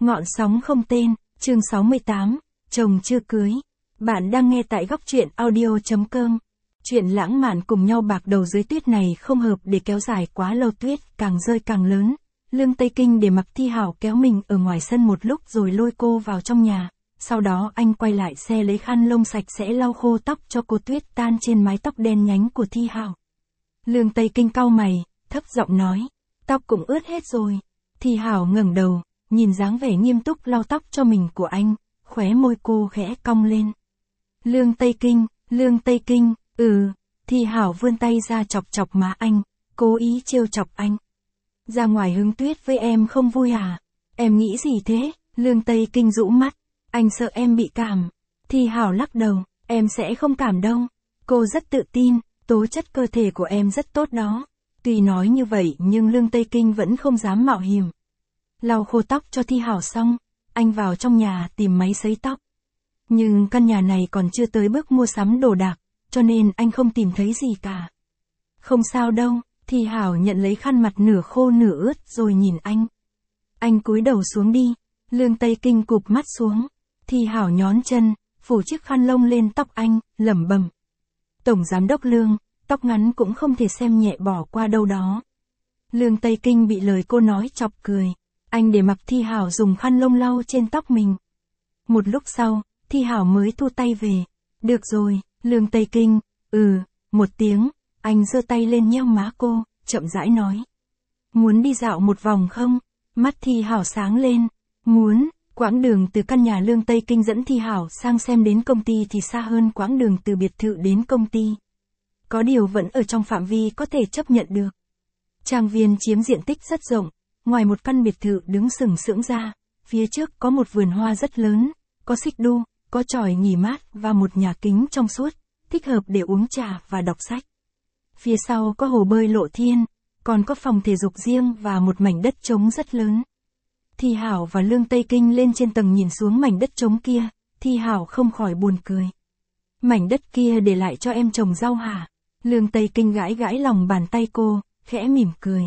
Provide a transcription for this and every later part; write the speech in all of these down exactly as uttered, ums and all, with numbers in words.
Ngọn sóng không tên, chương sáu mươi tám, chồng chưa cưới. Bạn đang nghe tại góc truyện audio chấm com. Chuyện lãng mạn cùng nhau bạc đầu dưới tuyết này không hợp để kéo dài quá lâu, tuyết càng rơi càng lớn. Lương Tây Kinh để mặc Thi Hảo kéo mình ở ngoài sân một lúc rồi lôi cô vào trong nhà. Sau đó anh quay lại xe lấy khăn lông sạch sẽ lau khô tóc cho cô, tuyết tan trên mái tóc đen nhánh của Thi Hảo. Lương Tây Kinh cau mày, thấp giọng nói, tóc cũng ướt hết rồi. Thi Hảo ngẩng đầu, nhìn dáng vẻ nghiêm túc lau tóc cho mình của anh, khóe môi cô khẽ cong lên. Lương Tây Kinh, Lương Tây Kinh, ừ, Thi Hảo vươn tay ra chọc chọc má anh, cố ý trêu chọc anh. Ra ngoài hứng tuyết với em không vui à? Em nghĩ gì thế? Lương Tây Kinh rũ mắt, anh sợ em bị cảm. Thi Hảo lắc đầu, em sẽ không cảm đâu. Cô rất tự tin, tố chất cơ thể của em rất tốt đó. Tuy nói như vậy nhưng Lương Tây Kinh vẫn không dám mạo hiểm. Lau khô tóc cho Thi Hảo xong, anh vào trong nhà tìm máy sấy tóc. Nhưng căn nhà này còn chưa tới bước mua sắm đồ đạc, cho nên anh không tìm thấy gì cả. Không sao đâu, Thi Hảo nhận lấy khăn mặt nửa khô nửa ướt rồi nhìn anh. Anh cúi đầu xuống đi, Lương Tây Kinh cụp mắt xuống. Thi Hảo nhón chân, phủ chiếc khăn lông lên tóc anh, lẩm bẩm. Tổng giám đốc Lương, tóc ngắn cũng không thể xem nhẹ bỏ qua đâu đó. Lương Tây Kinh bị lời cô nói chọc cười. Anh để mặc Thi Hảo dùng khăn lông lau trên tóc mình. Một lúc sau, Thi Hảo mới thu tay về. Được rồi, Lương Tây Kinh, ừ, một tiếng, anh giơ tay lên nheo má cô, chậm rãi nói. Muốn đi dạo một vòng không? Mắt Thi Hảo sáng lên. Muốn, quãng đường từ căn nhà Lương Tây Kinh dẫn Thi Hảo sang xem đến công ty thì xa hơn quãng đường từ biệt thự đến công ty. Có điều vẫn ở trong phạm vi có thể chấp nhận được. Trang viên chiếm diện tích rất rộng. Ngoài một căn biệt thự đứng sừng sững ra, phía trước có một vườn hoa rất lớn, có xích đu, có chòi nghỉ mát và một nhà kính trong suốt, thích hợp để uống trà và đọc sách. Phía sau có hồ bơi lộ thiên, còn có phòng thể dục riêng và một mảnh đất trống rất lớn. Thi Hảo và Lương Tây Kinh lên trên tầng nhìn xuống mảnh đất trống kia, Thi Hảo không khỏi buồn cười. Mảnh đất kia để lại cho em trồng rau hả? Lương Tây Kinh gãi gãi lòng bàn tay cô, khẽ mỉm cười.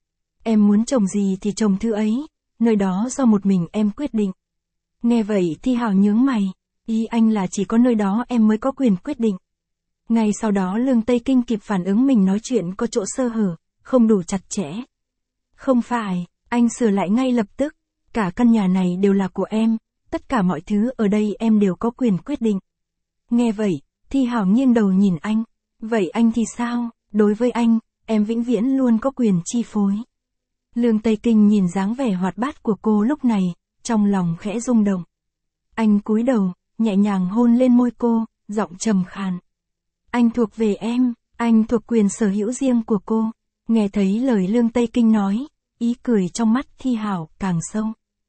Em muốn trồng gì thì trồng thứ ấy, nơi đó do một mình em quyết định. Nghe vậy Thi Hảo nhướng mày, ý anh là chỉ có nơi đó em mới có quyền quyết định. Ngay sau đó Lương Tây Kinh kịp phản ứng mình nói chuyện có chỗ sơ hở, không đủ chặt chẽ. Không phải, anh sửa lại ngay lập tức, cả căn nhà này đều là của em, tất cả mọi thứ ở đây em đều có quyền quyết định. Nghe vậy, Thi Hảo nghiêng đầu nhìn anh, vậy anh thì sao? Đối với anh, em vĩnh viễn luôn có quyền chi phối. Lương Tây Kinh nhìn dáng vẻ hoạt bát của cô lúc này, trong lòng khẽ rung động. Anh cúi đầu, nhẹ nhàng hôn lên môi cô, giọng trầm khàn. Anh thuộc về em, anh thuộc quyền sở hữu riêng của cô. Nghe thấy lời Lương Tây Kinh nói, ý cười trong mắt Thi Hảo càng sâu.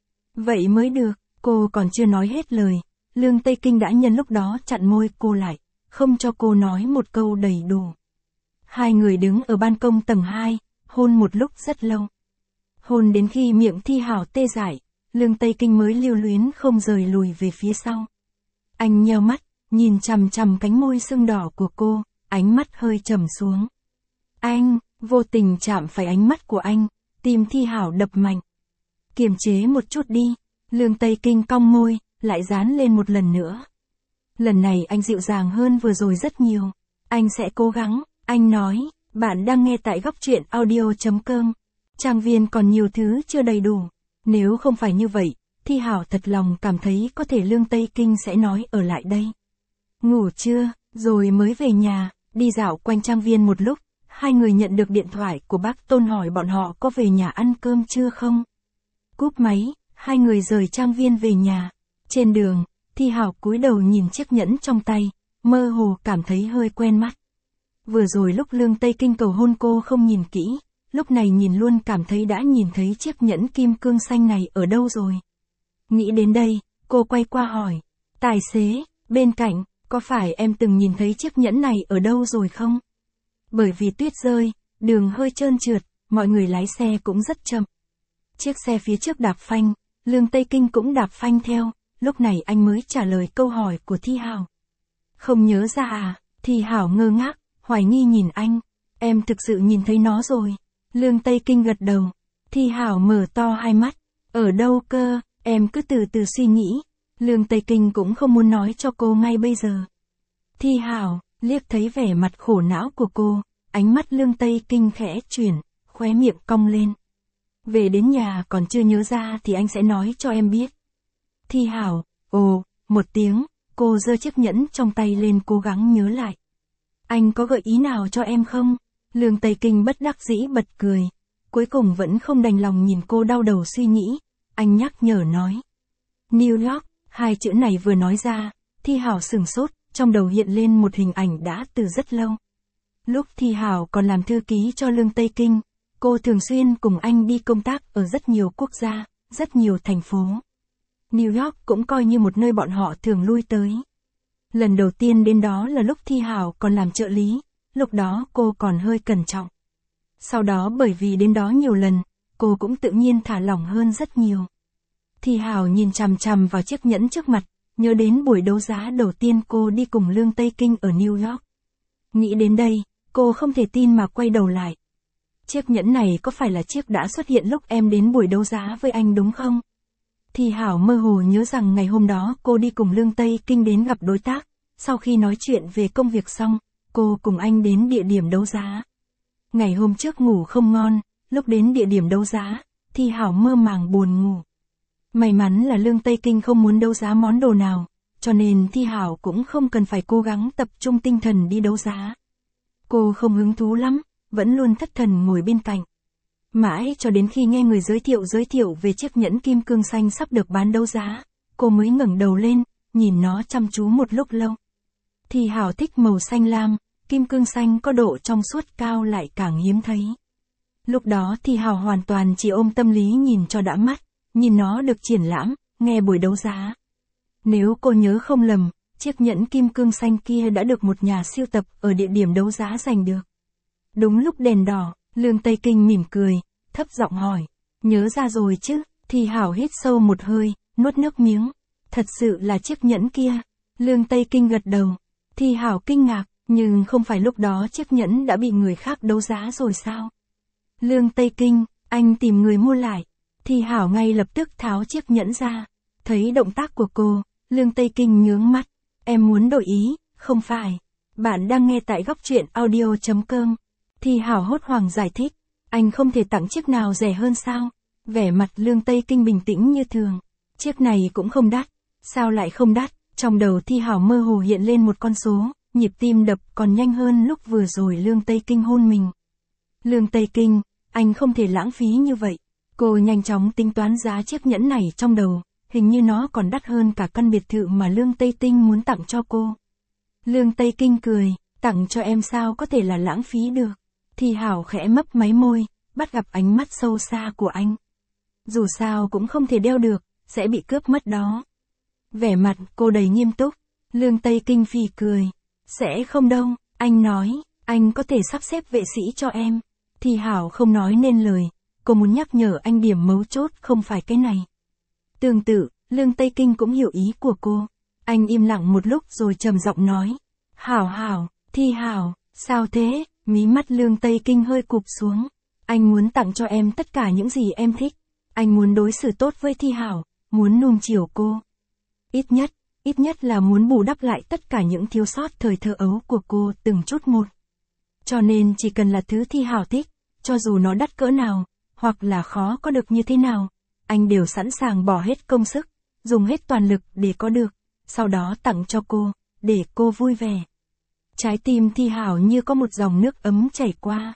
Vậy mới được, cô còn chưa nói hết lời, Lương Tây Kinh đã nhân lúc đó chặn môi cô lại, không cho cô nói một câu đầy đủ. Hai người đứng ở ban công tầng hai, hôn một lúc rất lâu. Hôn đến khi miệng Thi Hảo tê dại, Lương Tây Kinh mới lưu luyến không rời lùi về phía sau. Anh nheo mắt, nhìn chằm chằm cánh môi sưng đỏ của cô, ánh mắt hơi trầm xuống. Anh, vô tình chạm phải ánh mắt của anh, tim Thi Hảo đập mạnh. Kiềm chế một chút đi, Lương Tây Kinh cong môi, lại dán lên một lần nữa. Lần này anh dịu dàng hơn vừa rồi rất nhiều. Anh sẽ cố gắng, anh nói. Bạn đang nghe tại góc truyện audio chấm com. Trang viên còn nhiều thứ chưa đầy đủ. Nếu không phải như vậy, Thi Hảo thật lòng cảm thấy có thể Lương Tây Kinh sẽ nói ở lại đây. Ngủ trưa, rồi mới về nhà, đi dạo quanh trang viên một lúc, hai người nhận được điện thoại của bác Tôn hỏi bọn họ có về nhà ăn cơm chưa không. Cúp máy, hai người rời trang viên về nhà. Trên đường, Thi Hảo cúi đầu nhìn chiếc nhẫn trong tay, mơ hồ cảm thấy hơi quen mắt. Vừa rồi lúc Lương Tây Kinh cầu hôn cô không nhìn kỹ, lúc này nhìn luôn cảm thấy đã nhìn thấy chiếc nhẫn kim cương xanh này ở đâu rồi. Nghĩ đến đây, cô quay qua hỏi, tài xế, bên cạnh, có phải em từng nhìn thấy chiếc nhẫn này ở đâu rồi không? Bởi vì tuyết rơi, đường hơi trơn trượt, mọi người lái xe cũng rất chậm. Chiếc xe phía trước đạp phanh, Lương Tây Kinh cũng đạp phanh theo, lúc này anh mới trả lời câu hỏi của Thi Hảo. Không nhớ ra à? Thi Hảo ngơ ngác, hoài nghi nhìn anh, em thực sự nhìn thấy nó rồi. Lương Tây Kinh gật đầu, Thi Hảo mở to hai mắt, ở đâu cơ, Em cứ từ từ suy nghĩ. Lương Tây Kinh cũng không muốn nói cho cô ngay bây giờ. Thi Hảo, liếc thấy vẻ mặt khổ não của cô, ánh mắt Lương Tây Kinh khẽ chuyển, khóe miệng cong lên. Về đến nhà còn chưa nhớ ra thì anh sẽ nói cho em biết. Thi Hảo, ồ, một tiếng, cô giơ chiếc nhẫn trong tay lên cố gắng nhớ lại. Anh có gợi ý nào cho em không? Lương Tây Kinh bất đắc dĩ bật cười. Cuối cùng vẫn không đành lòng nhìn cô đau đầu suy nghĩ. Anh nhắc nhở nói. New York, hai chữ này vừa nói ra, Thi Hảo sửng sốt, trong đầu hiện lên một hình ảnh đã từ rất lâu. Lúc Thi Hảo còn làm thư ký cho Lương Tây Kinh, cô thường xuyên cùng anh đi công tác ở rất nhiều quốc gia, rất nhiều thành phố. New York cũng coi như một nơi bọn họ thường lui tới. Lần đầu tiên đến đó là lúc Thi Hảo còn làm trợ lý, lúc đó cô còn hơi cẩn trọng. Sau đó bởi vì đến đó nhiều lần, cô cũng tự nhiên thả lỏng hơn rất nhiều. Thi Hảo nhìn chằm chằm vào chiếc nhẫn trước mặt, nhớ đến buổi đấu giá đầu tiên cô đi cùng Lương Tây Kinh ở New York. Nghĩ đến đây, cô không thể tin mà quay đầu lại. Chiếc nhẫn này có phải là chiếc đã xuất hiện lúc em đến buổi đấu giá với anh đúng không? Thi Hảo mơ hồ nhớ rằng ngày hôm đó cô đi cùng Lương Tây Kinh đến gặp đối tác, sau khi nói chuyện về công việc xong, cô cùng anh đến địa điểm đấu giá. Ngày hôm trước ngủ không ngon, lúc đến địa điểm đấu giá, Thi Hảo mơ màng buồn ngủ. May mắn là Lương Tây Kinh không muốn đấu giá món đồ nào, cho nên Thi Hảo cũng không cần phải cố gắng tập trung tinh thần đi đấu giá. Cô không hứng thú lắm, vẫn luôn thất thần ngồi bên cạnh. Mãi cho đến khi nghe người giới thiệu giới thiệu về chiếc nhẫn kim cương xanh sắp được bán đấu giá, cô mới ngẩng đầu lên, nhìn nó chăm chú một lúc lâu. Thi Hảo thích màu xanh lam, kim cương xanh có độ trong suốt cao lại càng hiếm thấy. Lúc đó Thi Hảo hoàn toàn chỉ ôm tâm lý nhìn cho đã mắt, nhìn nó được triển lãm, nghe buổi đấu giá. Nếu cô nhớ không lầm, chiếc nhẫn kim cương xanh kia đã được một nhà sưu tập ở địa điểm đấu giá giành được. Đúng lúc đèn đỏ, Lương Tây Kinh mỉm cười, thấp giọng hỏi, nhớ ra rồi chứ? Thi Hảo hít sâu một hơi, nuốt nước miếng. Thật sự là chiếc nhẫn kia. Lương Tây Kinh gật đầu. Thi Hảo kinh ngạc, nhưng không phải lúc đó chiếc nhẫn đã bị người khác đấu giá rồi sao? Lương Tây Kinh, anh tìm người mua lại. Thi Hảo ngay lập tức tháo chiếc nhẫn ra. Thấy động tác của cô, Lương Tây Kinh nhướng mắt. Em muốn đổi ý, không phải. Bạn đang nghe tại góc truyện audio chấm com. Thi Hảo hốt hoảng giải thích. Anh không thể tặng chiếc nào rẻ hơn sao? Vẻ mặt Lương Tây Kinh bình tĩnh như thường. Chiếc này cũng không đắt. Sao lại không đắt? Trong đầu Thi Hảo mơ hồ hiện lên một con số, nhịp tim đập còn nhanh hơn lúc vừa rồi Lương Tây Kinh hôn mình. Lương Tây Kinh, anh không thể lãng phí như vậy. Cô nhanh chóng tính toán giá chiếc nhẫn này trong đầu, hình như nó còn đắt hơn cả căn biệt thự mà Lương Tây Tinh muốn tặng cho cô. Lương Tây Kinh cười, tặng cho em sao có thể là lãng phí được. Thi Hảo khẽ mấp máy môi, bắt gặp ánh mắt sâu xa của anh. Dù sao cũng không thể đeo được, sẽ bị cướp mất đó. Vẻ mặt cô đầy nghiêm túc, Lương Tây Kinh phì cười. Sẽ không đâu, anh nói, anh có thể sắp xếp vệ sĩ cho em. Thi Hảo không nói nên lời, cô muốn nhắc nhở anh điểm mấu chốt không phải cái này. Tương tự, Lương Tây Kinh cũng hiểu ý của cô. Anh im lặng một lúc rồi trầm giọng nói. Hảo Hảo, Thi Hảo, sao thế? Mí mắt Lương Tây Kinh hơi cụp xuống. Anh muốn tặng cho em tất cả những gì em thích. Anh muốn đối xử tốt với Thi Hảo, muốn nuông chiều cô. Ít nhất, ít nhất là muốn bù đắp lại tất cả những thiếu sót thời thơ ấu của cô từng chút một. Cho nên chỉ cần là thứ Thi Hảo thích, cho dù nó đắt cỡ nào, hoặc là khó có được như thế nào, anh đều sẵn sàng bỏ hết công sức, dùng hết toàn lực để có được, sau đó tặng cho cô, để cô vui vẻ. Trái tim Thi Hảo như có một dòng nước ấm chảy qua.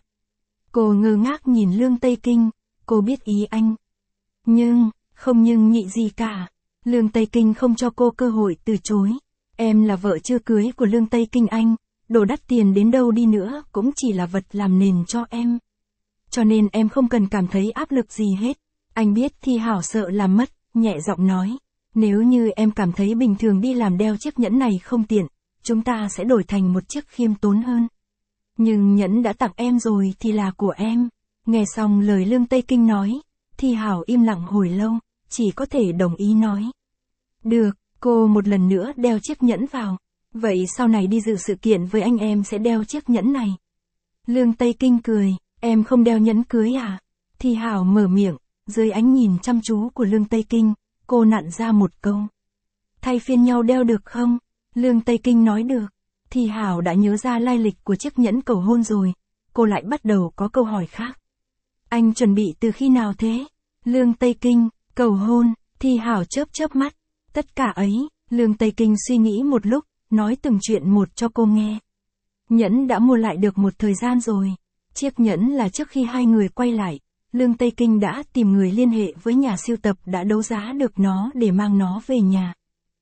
Cô ngơ ngác nhìn Lương Tây Kinh, cô biết ý anh. Nhưng, không nhưng nhị gì cả. Lương Tây Kinh không cho cô cơ hội từ chối. Em là vợ chưa cưới của Lương Tây Kinh anh, đồ đắt tiền đến đâu đi nữa cũng chỉ là vật làm nền cho em. Cho nên em không cần cảm thấy áp lực gì hết. Anh biết Thi Hảo sợ làm mất, nhẹ giọng nói. Nếu như em cảm thấy bình thường đi làm đeo chiếc nhẫn này không tiện, chúng ta sẽ đổi thành một chiếc khiêm tốn hơn. Nhưng nhẫn đã tặng em rồi thì là của em. Nghe xong lời Lương Tây Kinh nói, Thi Hảo im lặng hồi lâu, chỉ có thể đồng ý nói. Được, cô một lần nữa đeo chiếc nhẫn vào. Vậy sau này đi dự sự kiện với anh em sẽ đeo chiếc nhẫn này. Lương Tây Kinh cười, em không đeo nhẫn cưới à? Thi Hảo mở miệng, dưới ánh nhìn chăm chú của Lương Tây Kinh, cô nặn ra một câu. Thay phiên nhau đeo được không? Lương Tây Kinh nói được. Thi Hảo đã nhớ ra lai lịch của chiếc nhẫn cầu hôn rồi. Cô lại bắt đầu có câu hỏi khác. Anh chuẩn bị từ khi nào thế? Lương Tây Kinh, cầu hôn, Thi Hảo chớp chớp mắt. Tất cả ấy, Lương Tây Kinh suy nghĩ một lúc, nói từng chuyện một cho cô nghe. Nhẫn đã mua lại được một thời gian rồi. Chiếc nhẫn là trước khi hai người quay lại, Lương Tây Kinh đã tìm người liên hệ với nhà sưu tập đã đấu giá được nó để mang nó về nhà.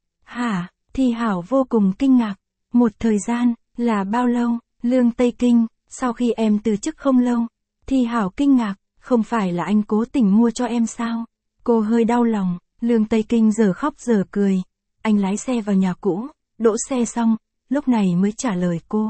Hả? Thi Hảo vô cùng kinh ngạc. Một thời gian, là bao lâu? Lương Tây Kinh, sau khi em từ chức không lâu. Thi Hảo kinh ngạc, không phải là anh cố tình mua cho em sao? Cô hơi đau lòng, Lương Tây Kinh giờ khóc giờ cười. Anh lái xe vào nhà cũ, đỗ xe xong, lúc này mới trả lời cô.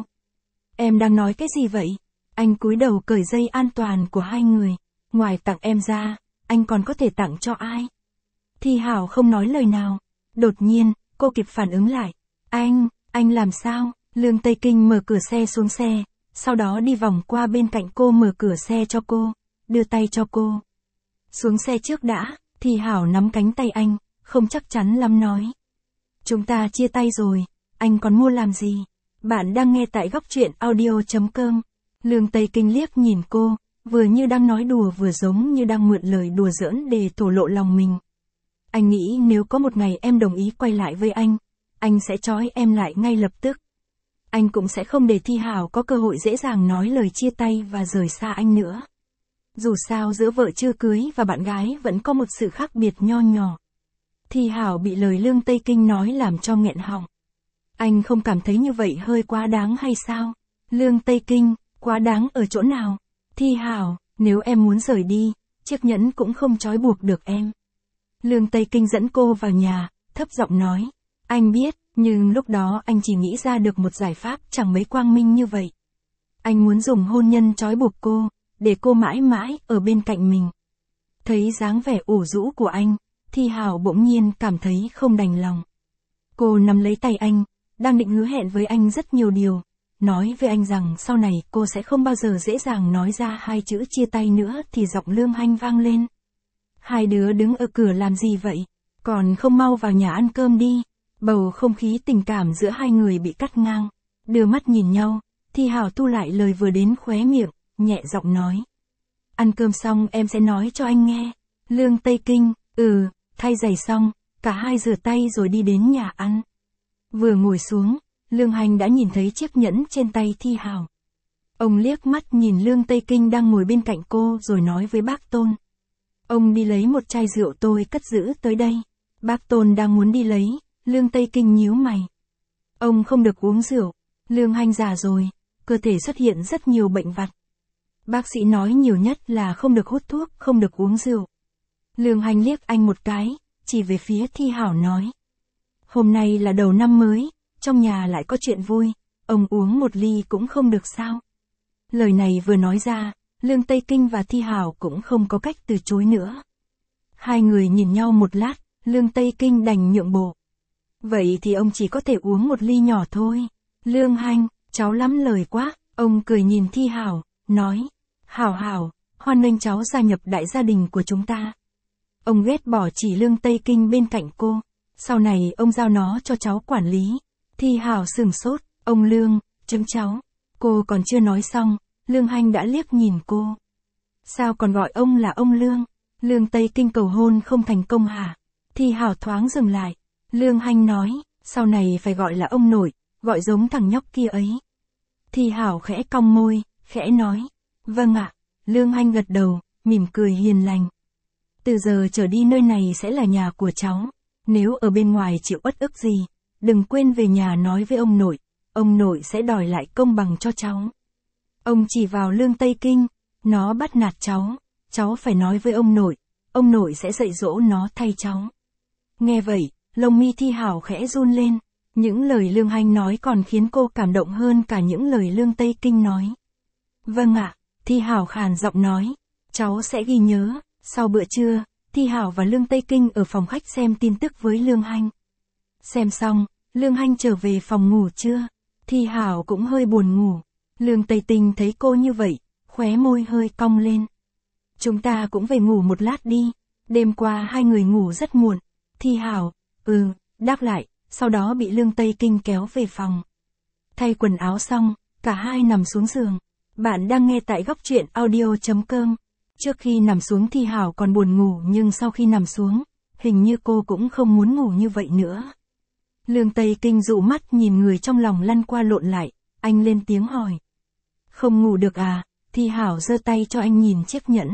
Em đang nói cái gì vậy? Anh cúi đầu cởi dây an toàn của hai người. Ngoài tặng em ra, anh còn có thể tặng cho ai? Thi Hảo không nói lời nào. Đột nhiên, cô kịp phản ứng lại. Anh, anh làm sao? Lương Tây Kinh mở cửa xe xuống xe, sau đó đi vòng qua bên cạnh cô mở cửa xe cho cô, đưa tay cho cô. Xuống xe trước đã, Thi Hảo nắm cánh tay anh, không chắc chắn lắm nói. Chúng ta chia tay rồi, anh còn mua làm gì? Bạn đang nghe tại góc truyện audio chấm com. Lương Tây Kinh liếc nhìn cô, vừa như đang nói đùa vừa giống như đang mượn lời đùa giỡn để thổ lộ lòng mình. Anh nghĩ nếu có một ngày em đồng ý quay lại với anh, anh sẽ trói em lại ngay lập tức. Anh cũng sẽ không để Thi Hảo có cơ hội dễ dàng nói lời chia tay và rời xa anh nữa. Dù sao giữa vợ chưa cưới và bạn gái vẫn có một sự khác biệt nho nhỏ. Thi Hảo bị lời Lương Tây Kinh nói làm cho nghẹn họng. Anh không cảm thấy như vậy hơi quá đáng hay sao? Lương Tây Kinh, quá đáng ở chỗ nào? Thi Hảo, nếu em muốn rời đi, chiếc nhẫn cũng không trói buộc được em. Lương Tây Kinh dẫn cô vào nhà, thấp giọng nói. Anh biết, nhưng lúc đó anh chỉ nghĩ ra được một giải pháp chẳng mấy quang minh như vậy. Anh muốn dùng hôn nhân trói buộc cô, để cô mãi mãi ở bên cạnh mình. Thấy dáng vẻ ủ rũ của anh, Thi Hảo bỗng nhiên cảm thấy không đành lòng. Cô nắm lấy tay anh, đang định hứa hẹn với anh rất nhiều điều, nói với anh rằng sau này cô sẽ không bao giờ dễ dàng nói ra hai chữ chia tay nữa thì giọng Lương Hanh vang lên. Hai đứa đứng ở cửa làm gì vậy? Còn không mau vào nhà ăn cơm đi. Bầu không khí tình cảm giữa hai người bị cắt ngang. Đưa mắt nhìn nhau, Thi Hảo thu lại lời vừa đến khóe miệng, nhẹ giọng nói. Ăn cơm xong em sẽ nói cho anh nghe. Lương Tây Kinh, ừ, thay giày xong, cả hai rửa tay rồi đi đến nhà ăn. Vừa ngồi xuống, Lương Hành đã nhìn thấy chiếc nhẫn trên tay Thi Hảo. Ông liếc mắt nhìn Lương Tây Kinh đang ngồi bên cạnh cô rồi nói với bác Tôn. Ông đi lấy một chai rượu tôi cất giữ tới đây. Bác Tôn đang muốn đi lấy, Lương Tây Kinh nhíu mày. Ông không được uống rượu, Lương Hành già rồi, cơ thể xuất hiện rất nhiều bệnh vặt. Bác sĩ nói nhiều nhất là không được hút thuốc, không được uống rượu. Lương Hành liếc anh một cái, chỉ về phía Thi Hảo nói. Hôm nay là đầu năm mới, trong nhà lại có chuyện vui, ông uống một ly cũng không được sao. Lời này vừa nói ra, Lương Tây Kinh và Thi Hảo cũng không có cách từ chối nữa. Hai người nhìn nhau một lát, Lương Tây Kinh đành nhượng bộ. Vậy thì ông chỉ có thể uống một ly nhỏ thôi. Lương Hành, cháu lắm lời quá, ông cười nhìn Thi Hảo, nói. Hảo Hảo, hoan nghênh cháu gia nhập đại gia đình của chúng ta. Ông ghét bỏ chỉ Lương Tây Kinh bên cạnh cô. Sau này ông giao nó cho cháu quản lý. Thi Hảo sừng sốt, ông Lương, chấm cháu. Cô còn chưa nói xong, Lương Hành đã liếc nhìn cô. Sao còn gọi ông là ông Lương? Lương Tây Kinh cầu hôn không thành công hả? Thi Hảo thoáng dừng lại. Lương Hành nói, sau này phải gọi là ông nội, gọi giống thằng nhóc kia ấy. Thi Hảo khẽ cong môi, khẽ nói. Vâng ạ. Lương Hành gật đầu, mỉm cười hiền lành. Từ giờ trở đi nơi này sẽ là nhà của cháu. Nếu ở bên ngoài chịu uất ức gì, đừng quên về nhà nói với ông nội, ông nội sẽ đòi lại công bằng cho cháu. Ông chỉ vào Lương Tây Kinh, nó bắt nạt cháu, cháu phải nói với ông nội, ông nội sẽ dạy dỗ nó thay cháu. Nghe vậy, lông mi Thi Hảo khẽ run lên, những lời Lương Hành nói còn khiến cô cảm động hơn cả những lời Lương Tây Kinh nói. Vâng ạ, Thi Hảo khàn giọng nói, cháu sẽ ghi nhớ. Sau bữa trưa, Thi Hảo và Lương Tây Kinh ở phòng khách xem tin tức với Lương Hành. Xem xong, Lương Hành trở về phòng ngủ trưa. Thi Hảo cũng hơi buồn ngủ. Lương Tây Tinh thấy cô như vậy, khóe môi hơi cong lên. Chúng ta cũng về ngủ một lát đi. Đêm qua hai người ngủ rất muộn. Thi Hảo, ừ, đáp lại, sau đó bị Lương Tây Kinh kéo về phòng. Thay quần áo xong, cả hai nằm xuống giường. Bạn đang nghe tại góc truyện audio.com. Trước khi nằm xuống Thi Hảo còn buồn ngủ nhưng sau khi nằm xuống, hình như cô cũng không muốn ngủ như vậy nữa. Lương Tây Kinh dụ mắt nhìn người trong lòng lăn qua lộn lại, anh lên tiếng hỏi. Không ngủ được à? Thi Hảo giơ tay cho anh nhìn chiếc nhẫn.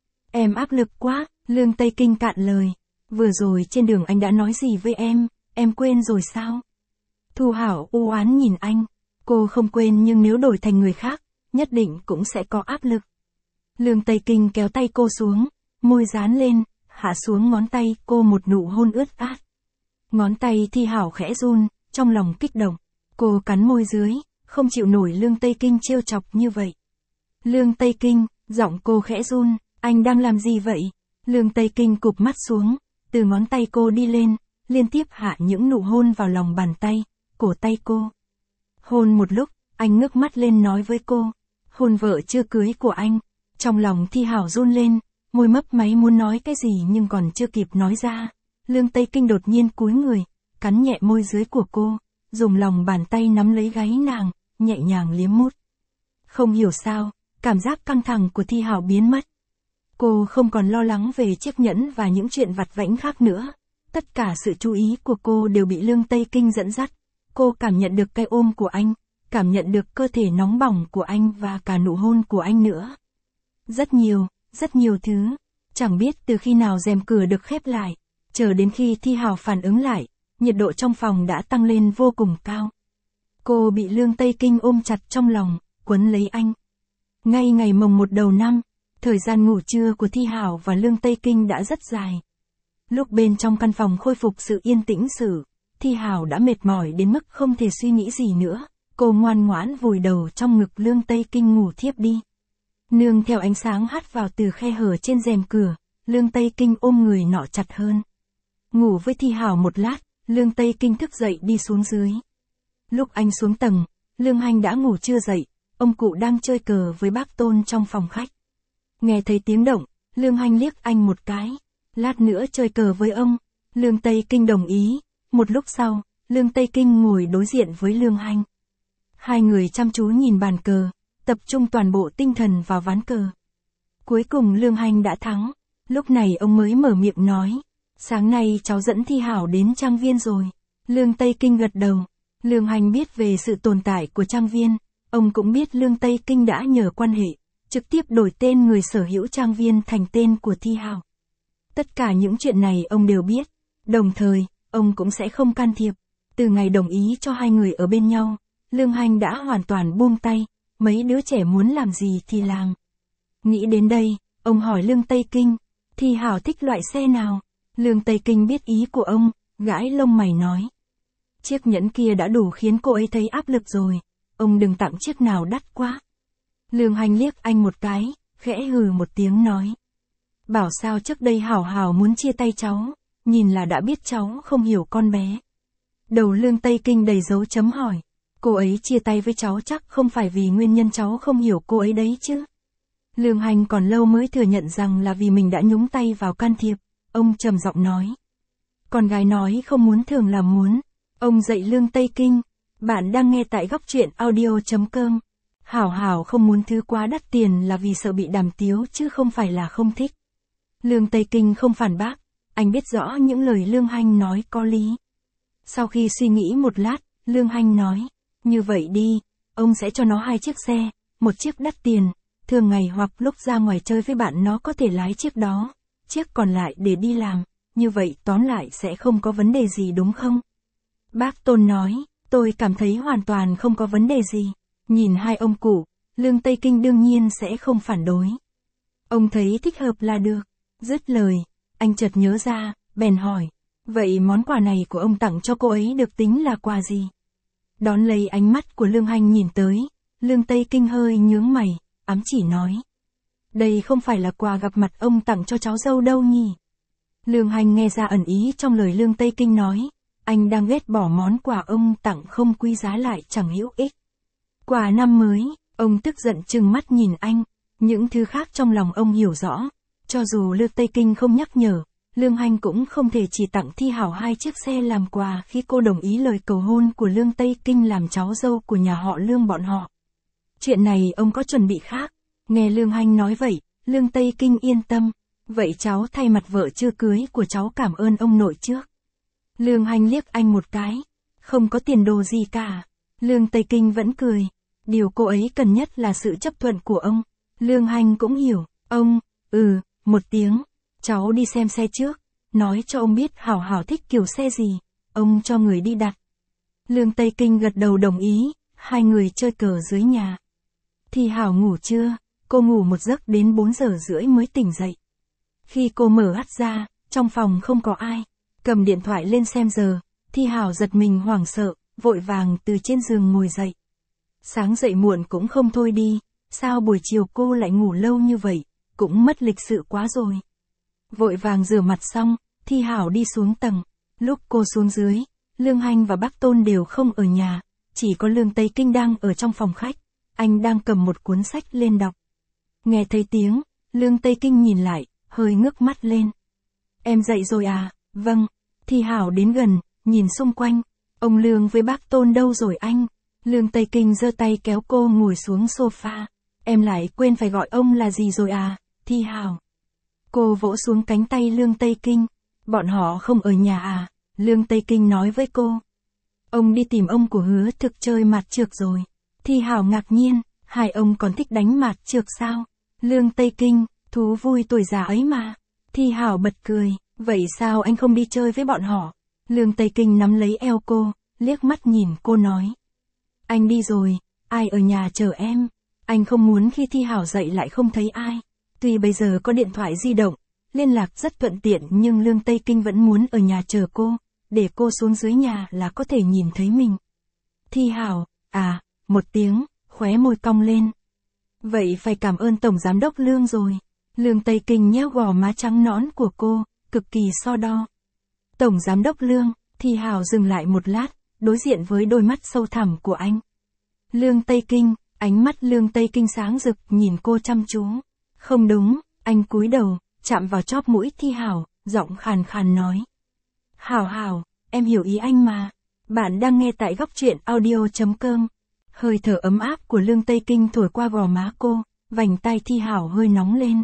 Em áp lực quá, Lương Tây Kinh cạn lời. Vừa rồi trên đường anh đã nói gì với em, em quên rồi sao? Thu Hảo u oán nhìn anh. Cô không quên nhưng nếu đổi thành người khác, nhất định cũng sẽ có áp lực. Lương Tây Kinh kéo tay cô xuống, môi dán lên, hạ xuống ngón tay cô một nụ hôn ướt át. Ngón tay Thi Hảo khẽ run, trong lòng kích động. Cô cắn môi dưới, không chịu nổi Lương Tây Kinh trêu chọc như vậy. Lương Tây Kinh, giọng cô khẽ run, anh đang làm gì vậy? Lương Tây Kinh cụp mắt xuống, từ ngón tay cô đi lên, liên tiếp hạ những nụ hôn vào lòng bàn tay, cổ tay cô. Hôn một lúc, anh ngước mắt lên nói với cô, hôn vợ chưa cưới của anh. Trong lòng Thi Hảo run lên, môi mấp máy muốn nói cái gì nhưng còn chưa kịp nói ra. Lương Tây Kinh đột nhiên cúi người, cắn nhẹ môi dưới của cô, dùng lòng bàn tay nắm lấy gáy nàng, nhẹ nhàng liếm mút. Không hiểu sao, cảm giác căng thẳng của Thi Hảo biến mất. Cô không còn lo lắng về chiếc nhẫn và những chuyện vặt vãnh khác nữa. Tất cả sự chú ý của cô đều bị Lương Tây Kinh dẫn dắt. Cô cảm nhận được cái ôm của anh, cảm nhận được cơ thể nóng bỏng của anh và cả nụ hôn của anh nữa. Rất nhiều, rất nhiều thứ. Chẳng biết từ khi nào rèm cửa được khép lại, chờ đến khi Thi Hảo phản ứng lại, nhiệt độ trong phòng đã tăng lên vô cùng cao. Cô bị Lương Tây Kinh ôm chặt trong lòng, quấn lấy anh. Ngay ngày mồng một đầu năm, thời gian ngủ trưa của Thi Hảo và Lương Tây Kinh đã rất dài. Lúc bên trong căn phòng khôi phục sự yên tĩnh sự, Thi Hảo đã mệt mỏi đến mức không thể suy nghĩ gì nữa. Cô ngoan ngoãn vùi đầu trong ngực Lương Tây Kinh ngủ thiếp đi. Nương theo ánh sáng hắt vào từ khe hở trên rèm cửa, Lương Tây Kinh ôm người nọ chặt hơn. Ngủ với Thi Hảo một lát, Lương Tây Kinh thức dậy đi xuống dưới. Lúc anh xuống tầng, Lương Hanh đã ngủ chưa dậy, ông cụ đang chơi cờ với bác Tôn trong phòng khách. Nghe thấy tiếng động, Lương Hanh liếc anh một cái. Lát nữa chơi cờ với ông. Lương Tây Kinh đồng ý. Một lúc sau, Lương Tây Kinh ngồi đối diện với Lương Hanh. Hai người chăm chú nhìn bàn cờ, tập trung toàn bộ tinh thần vào ván cờ. Cuối cùng Lương Hanh đã thắng. Lúc này ông mới mở miệng nói. Sáng nay cháu dẫn Thi Hảo đến trang viên rồi. Lương Tây Kinh gật đầu. Lương Hanh biết về sự tồn tại của trang viên. Ông cũng biết Lương Tây Kinh đã nhờ quan hệ, trực tiếp đổi tên người sở hữu trang viên thành tên của Thi Hảo. Tất cả những chuyện này ông đều biết. Đồng thời, ông cũng sẽ không can thiệp. Từ ngày đồng ý cho hai người ở bên nhau, Lương Hanh đã hoàn toàn buông tay, mấy đứa trẻ muốn làm gì thì làm. Nghĩ đến đây, ông hỏi Lương Tây Kinh, Thi Hảo thích loại xe nào? Lương Tây Kinh biết ý của ông, gãi lông mày nói. Chiếc nhẫn kia đã đủ khiến cô ấy thấy áp lực rồi, ông đừng tặng chiếc nào đắt quá. Lương Hanh liếc anh một cái, khẽ hừ một tiếng nói. Bảo sao trước đây Hảo Hảo muốn chia tay cháu, nhìn là đã biết cháu không hiểu con bé. Đầu Lương Tây Kinh đầy dấu chấm hỏi. Cô ấy chia tay với cháu chắc không phải vì nguyên nhân cháu không hiểu cô ấy đấy chứ. Lương Hanh còn lâu mới thừa nhận rằng là vì mình đã nhúng tay vào can thiệp. Ông trầm giọng nói. Con gái nói không muốn thường là muốn. Ông dạy Lương Tây Kinh. Bạn đang nghe tại góc truyện audio.com. Hảo Hảo không muốn thứ quá đắt tiền là vì sợ bị đàm tiếu chứ không phải là không thích. Lương Tây Kinh không phản bác. Anh biết rõ những lời Lương Hanh nói có lý. Sau khi suy nghĩ một lát, Lương Hanh nói. Như vậy đi, ông sẽ cho nó hai chiếc xe, một chiếc đắt tiền, thường ngày hoặc lúc ra ngoài chơi với bạn nó có thể lái chiếc đó, chiếc còn lại để đi làm, như vậy tóm lại sẽ không có vấn đề gì đúng không? Bác Tôn nói, tôi cảm thấy hoàn toàn không có vấn đề gì. Nhìn hai ông cụ, Lương Tây Kinh đương nhiên sẽ không phản đối. Ông thấy thích hợp là được. Dứt lời, anh chợt nhớ ra, bèn hỏi, vậy món quà này của ông tặng cho cô ấy được tính là quà gì? Đón lấy ánh mắt của Lương Hanh nhìn tới, Lương Tây Kinh hơi nhướng mày, ám chỉ nói. Đây không phải là quà gặp mặt ông tặng cho cháu dâu đâu nhỉ? Lương Hanh nghe ra ẩn ý trong lời Lương Tây Kinh nói, anh đang ghét bỏ món quà ông tặng không quý giá lại chẳng hữu ích. Quà năm mới, ông tức giận trừng mắt nhìn anh, những thứ khác trong lòng ông hiểu rõ, cho dù Lương Tây Kinh không nhắc nhở, Lương Hanh cũng không thể chỉ tặng Thi Hảo hai chiếc xe làm quà khi cô đồng ý lời cầu hôn của Lương Tây Kinh làm cháu dâu của nhà họ Lương bọn họ. Chuyện này ông có chuẩn bị khác. Nghe Lương Hanh nói vậy, Lương Tây Kinh yên tâm. Vậy cháu thay mặt vợ chưa cưới của cháu cảm ơn ông nội trước. Lương Hanh liếc anh một cái. Không có tiền đồ gì cả. Lương Tây Kinh vẫn cười. Điều cô ấy cần nhất là sự chấp thuận của ông. Lương Hanh cũng hiểu. Ông, ừ, một tiếng. Cháu đi xem xe trước. Nói cho ông biết Hảo Hảo thích kiểu xe gì. Ông cho người đi đặt. Lương Tây Kinh gật đầu đồng ý. Hai người chơi cờ dưới nhà. Thi Hảo ngủ chưa? Cô ngủ một giấc đến bốn giờ rưỡi mới tỉnh dậy. Khi cô mở mắt ra, trong phòng không có ai. Cầm điện thoại lên xem giờ. Thi Hảo giật mình hoảng sợ, vội vàng từ trên giường ngồi dậy. Sáng dậy muộn cũng không thôi đi. Sao buổi chiều cô lại ngủ lâu như vậy? Cũng mất lịch sự quá rồi. Vội vàng rửa mặt xong, Thi Hảo đi xuống tầng. Lúc cô xuống dưới, Lương Hanh và bác Tôn đều không ở nhà. Chỉ có Lương Tây Kinh đang ở trong phòng khách. Anh đang cầm một cuốn sách lên đọc. Nghe thấy tiếng, Lương Tây Kinh nhìn lại, hơi ngước mắt lên. Em dậy rồi à? Vâng. Thi Hảo đến gần, nhìn xung quanh. Ông Lương với bác Tôn đâu rồi anh? Lương Tây Kinh giơ tay kéo cô ngồi xuống sofa. Em lại quên phải gọi ông là gì rồi à, Thi Hảo. Cô vỗ xuống cánh tay Lương Tây Kinh. Bọn họ không ở nhà à? Lương Tây Kinh nói với cô. Ông đi tìm ông của Hứa Thực chơi mạt trược rồi. Thi Hảo ngạc nhiên, hai ông còn thích đánh mạt trược sao? Lương Tây Kinh, thú vui tuổi già ấy mà. Thi Hảo bật cười, vậy sao anh không đi chơi với bọn họ? Lương Tây Kinh nắm lấy eo cô, liếc mắt nhìn cô nói. Anh đi rồi, ai ở nhà chờ em? Anh không muốn khi Thi Hảo dậy lại không thấy ai. Tuy bây giờ có điện thoại di động, liên lạc rất thuận tiện nhưng Lương Tây Kinh vẫn muốn ở nhà chờ cô, để cô xuống dưới nhà là có thể nhìn thấy mình. Thi Hảo, à, một tiếng, khóe môi cong lên. Vậy phải cảm ơn Tổng Giám đốc Lương rồi. Lương Tây Kinh nhéo gò má trắng nõn của cô, cực kỳ so đo. Tổng Giám đốc Lương, Thi Hảo dừng lại một lát, đối diện với đôi mắt sâu thẳm của anh. Lương Tây Kinh, ánh mắt Lương Tây Kinh sáng rực nhìn cô chăm chú. Không đúng, anh cúi đầu, chạm vào chóp mũi Thi Hảo, giọng khàn khàn nói. Hảo Hảo, em hiểu ý anh mà. Bạn đang nghe tại góc truyện audio chấm com. Hơi thở ấm áp của Lương Tây Kinh thổi qua gò má cô, vành tai Thi Hảo hơi nóng lên.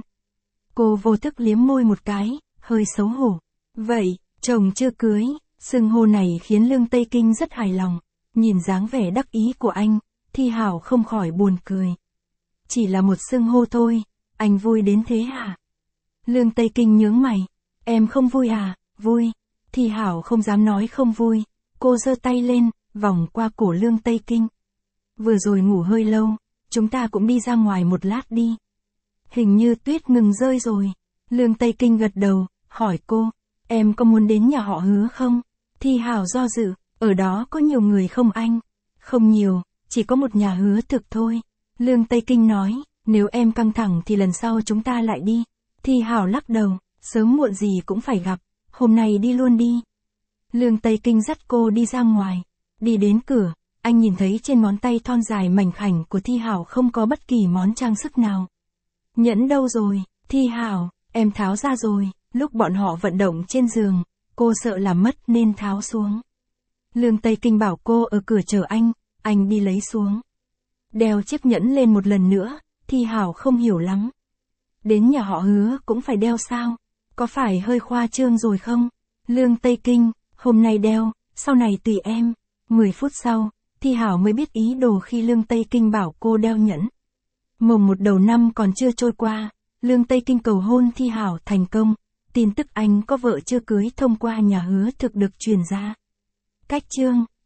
Cô vô thức liếm môi một cái, hơi xấu hổ. Vậy, chồng chưa cưới, xưng hô này khiến Lương Tây Kinh rất hài lòng. Nhìn dáng vẻ đắc ý của anh, Thi Hảo không khỏi buồn cười. Chỉ là một xưng hô thôi, anh vui đến thế hả? Lương Tây Kinh nhướng mày. Em không vui à? Vui. Thi Hảo không dám nói không vui. Cô giơ tay lên, vòng qua cổ Lương Tây Kinh. Vừa rồi ngủ hơi lâu, chúng ta cũng đi ra ngoài một lát đi. Hình như tuyết ngừng rơi rồi. Lương Tây Kinh gật đầu, hỏi cô, em có muốn đến nhà họ Hứa không? Thi Hảo do dự, ở đó có nhiều người không anh? Không nhiều, chỉ có một nhà Hứa Thực thôi. Lương Tây Kinh nói, nếu em căng thẳng thì lần sau chúng ta lại đi. Thi Hảo lắc đầu, sớm muộn gì cũng phải gặp, hôm nay đi luôn đi. Lương Tây Kinh dắt cô đi ra ngoài, đi đến cửa, anh nhìn thấy trên ngón tay thon dài mảnh khảnh của Thi Hảo không có bất kỳ món trang sức nào. Nhẫn đâu rồi, Thi Hảo, em tháo ra rồi, lúc bọn họ vận động trên giường, cô sợ làm mất nên tháo xuống. Lương Tây Kinh bảo cô ở cửa chờ anh, anh đi lấy xuống. Đeo chiếc nhẫn lên một lần nữa, Thi Hảo không hiểu lắm. Đến nhà họ Hứa cũng phải đeo sao? Có phải hơi khoa trương rồi không? Lương Tây Kinh, hôm nay đeo, sau này tùy em. Mười phút sau, Thi Hảo mới biết ý đồ khi Lương Tây Kinh bảo cô đeo nhẫn. Mồng một đầu năm còn chưa trôi qua, Lương Tây Kinh cầu hôn Thi Hảo thành công. Tin tức anh có vợ chưa cưới thông qua nhà Hứa Thực được truyền ra. Cách chương